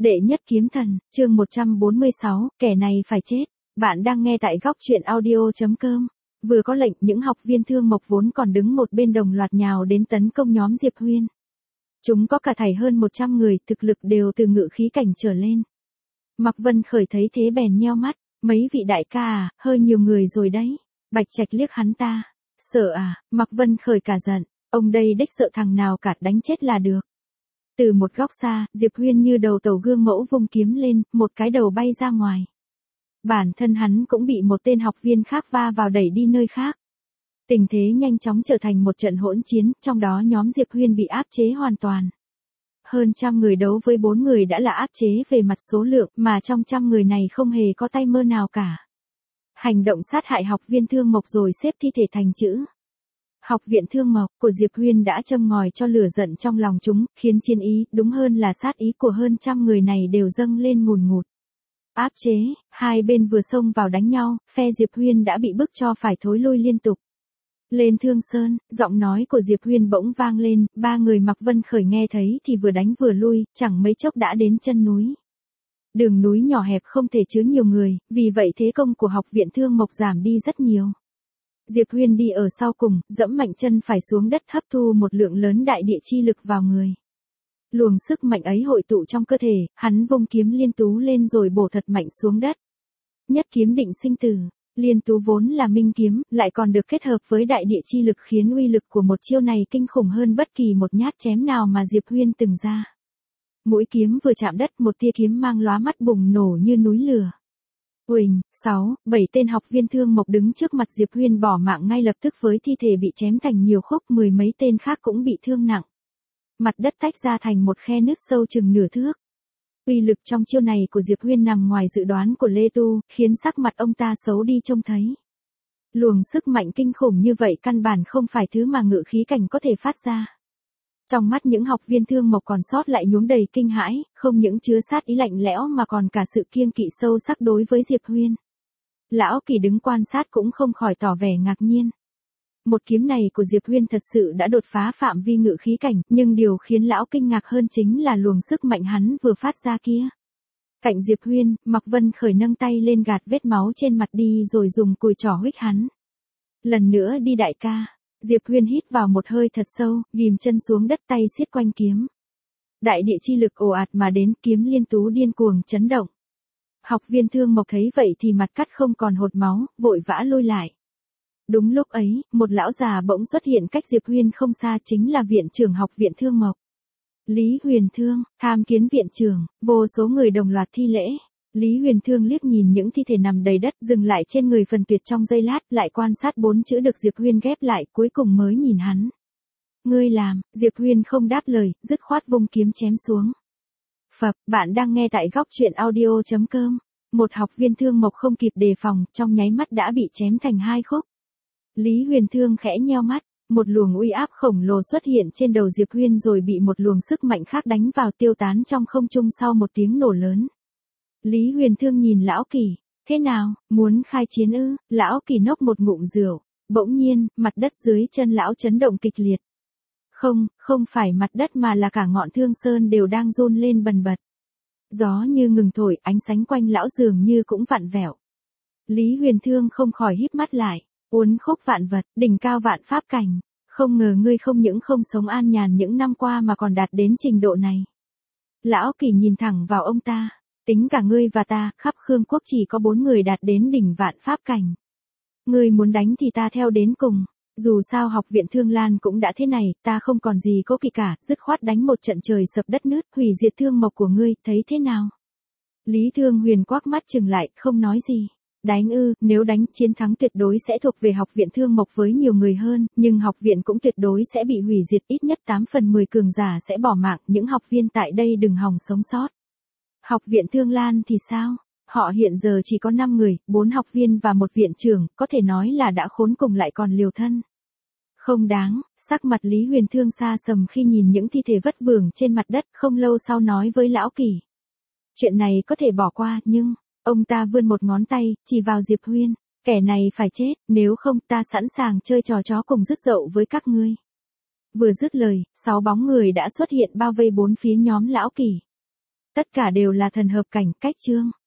Đệ nhất kiếm thần, chương 146, kẻ này phải chết. Bạn đang nghe tại góc truyện audio.com. Vừa có lệnh, những học viên Thương Mộc vốn còn đứng một bên đồng loạt nhào đến tấn công nhóm Diệp Huyên. Chúng có cả thảy hơn 100 người, thực lực đều từ ngự khí cảnh trở lên. Mạc Vân Khởi thấy thế bèn nheo mắt, mấy vị đại ca à, hơi nhiều người rồi đấy. Bạch Trạch liếc hắn ta, sợ à, Mạc Vân Khởi cả giận, ông đây đếch sợ thằng nào cả, đánh chết là được. Từ một góc xa, Diệp Huyên như đầu tàu gương mẫu vung kiếm lên, một cái đầu bay ra ngoài. Bản thân hắn cũng bị một tên học viên khác va vào đẩy đi nơi khác. Tình thế nhanh chóng trở thành một trận hỗn chiến, trong đó nhóm Diệp Huyên bị áp chế hoàn toàn. Hơn trăm người đấu với 4 người đã là áp chế về mặt số lượng, mà trong trăm người này không hề có tay mơ nào cả. Hành động sát hại học viên Thương Mộc rồi xếp thi thể thành chữ. Học viện Thương Mộc của Diệp Huyên đã châm ngòi cho lửa giận trong lòng chúng, khiến chiến ý, đúng hơn là sát ý của hơn trăm người này đều dâng lên ngùn ngụt. Áp chế, hai bên vừa xông vào đánh nhau, phe Diệp Huyên đã bị bức cho phải thối lui liên tục. Lên Thương Sơn, giọng nói của Diệp Huyên bỗng vang lên, ba người Mạc Vân Khởi nghe thấy thì vừa đánh vừa lui, chẳng mấy chốc đã đến chân núi. Đường núi nhỏ hẹp không thể chứa nhiều người, vì vậy thế công của học viện Thương Mộc giảm đi rất nhiều. Diệp Huyên đi ở sau cùng, dẫm mạnh chân phải xuống đất hấp thu một lượng lớn đại địa chi lực vào người. Luồng sức mạnh ấy hội tụ trong cơ thể, hắn vung kiếm liên tú lên rồi bổ thật mạnh xuống đất. Nhất kiếm định sinh tử, liên tú vốn là minh kiếm, lại còn được kết hợp với đại địa chi lực khiến uy lực của một chiêu này kinh khủng hơn bất kỳ một nhát chém nào mà Diệp Huyên từng ra. Mũi kiếm vừa chạm đất, một tia kiếm mang lóa mắt bùng nổ như núi lửa. Huỳnh, 7 tên học viên Thương Mộc đứng trước mặt Diệp Huyên bỏ mạng ngay lập tức với thi thể bị chém thành nhiều khúc, mười mấy tên khác cũng bị thương nặng. Mặt đất tách ra thành một khe nứt sâu chừng nửa thước. Uy lực trong chiêu này của Diệp Huyên nằm ngoài dự đoán của Lê Tu, khiến sắc mặt ông ta xấu đi trông thấy. Luồng sức mạnh kinh khủng như vậy căn bản không phải thứ mà ngự khí cảnh có thể phát ra. Trong mắt những học viên Thương Mộc còn sót lại nhuốm đầy kinh hãi, không những chứa sát ý lạnh lẽo mà còn cả sự kiêng kỵ sâu sắc đối với Diệp Huyên. Lão Kỳ đứng quan sát cũng không khỏi tỏ vẻ ngạc nhiên. Một kiếm này của Diệp Huyên thật sự đã đột phá phạm vi ngự khí cảnh, nhưng điều khiến lão kinh ngạc hơn chính là luồng sức mạnh hắn vừa phát ra kia. Cạnh Diệp Huyên, Mạc Vân Khởi nâng tay lên gạt vết máu trên mặt đi rồi dùng cùi trỏ huých hắn. Lần nữa đi đại ca. Diệp Huyên hít vào một hơi thật sâu, ghim chân xuống đất, tay siết quanh kiếm. Đại địa chi lực ồ ạt mà đến, kiếm liên tú điên cuồng chấn động. Học viên Thương Mộc thấy vậy thì mặt cắt không còn hột máu, vội vã lui lại. Đúng lúc ấy, một lão già bỗng xuất hiện cách Diệp Huyên không xa, chính là viện trưởng học viện Thương Mộc. Lý Huyền Thương, tham kiến viện trưởng, vô số người đồng loạt thi lễ. Lý Huyền Thương liếc nhìn những thi thể nằm đầy đất, dừng lại trên người phần tuyệt trong giây lát, lại quan sát 4 chữ được Diệp Huyên ghép lại, cuối cùng mới nhìn hắn. Ngươi làm, Diệp Huyên không đáp lời, dứt khoát vung kiếm chém xuống. Phập, bạn đang nghe tại góc truyện audio.com. Một học viên Thương Mộc không kịp đề phòng, trong nháy mắt đã bị chém thành 2 khúc. Lý Huyền Thương khẽ nheo mắt, một luồng uy áp khổng lồ xuất hiện trên đầu Diệp Huyên rồi bị một luồng sức mạnh khác đánh vào, tiêu tán trong không trung sau một tiếng nổ lớn. Lý Huyền Thương nhìn Lão Kỳ, thế nào, muốn khai chiến ư? Lão Kỳ nốc một ngụm rượu, bỗng nhiên, mặt đất dưới chân lão chấn động kịch liệt. Không phải mặt đất mà là cả ngọn Thương Sơn đều đang run lên bần bật. Gió như ngừng thổi, ánh sáng quanh lão dường như cũng vặn vẹo. Lý Huyền Thương không khỏi híp mắt lại, uốn khúc vạn vật, đỉnh cao vạn pháp cảnh. Không ngờ ngươi không những không sống an nhàn những năm qua mà còn đạt đến trình độ này. Lão Kỳ nhìn thẳng vào ông ta. Tính cả ngươi và ta, khắp Khương Quốc chỉ có 4 người đạt đến đỉnh vạn pháp cảnh. Ngươi muốn đánh thì ta theo đến cùng. Dù sao học viện Thương Lan cũng đã thế này, ta không còn gì cố kỵ cả, dứt khoát đánh một trận trời sập đất nứt, hủy diệt Thương Mộc của ngươi, thấy thế nào? Lý Thương Huyền quắc mắt trừng lại, không nói gì. Đánh ư, nếu đánh, chiến thắng tuyệt đối sẽ thuộc về học viện Thương Mộc với nhiều người hơn, nhưng học viện cũng tuyệt đối sẽ bị hủy diệt, ít nhất 8 phần 10 cường giả sẽ bỏ mạng, những học viên tại đây đừng hòng sống sót. Học viện Thương Lan thì sao? Họ hiện giờ chỉ có 5 người, 4 học viên và một viện trưởng, có thể nói là đã khốn cùng lại còn liều thân. Không đáng, sắc mặt Lý Huyền Thương xa sầm khi nhìn những thi thể vất vưởng trên mặt đất, không lâu sau nói với Lão Kỳ. Chuyện này có thể bỏ qua, nhưng, ông ta vươn một ngón tay, chỉ vào Diệp Huyên, kẻ này phải chết, nếu không ta sẵn sàng chơi trò chó cùng rứt dậu với các ngươi. Vừa dứt lời, 6 bóng người đã xuất hiện bao vây 4 phía nhóm Lão Kỳ. Tất cả đều là thần hợp cảnh, cách chương.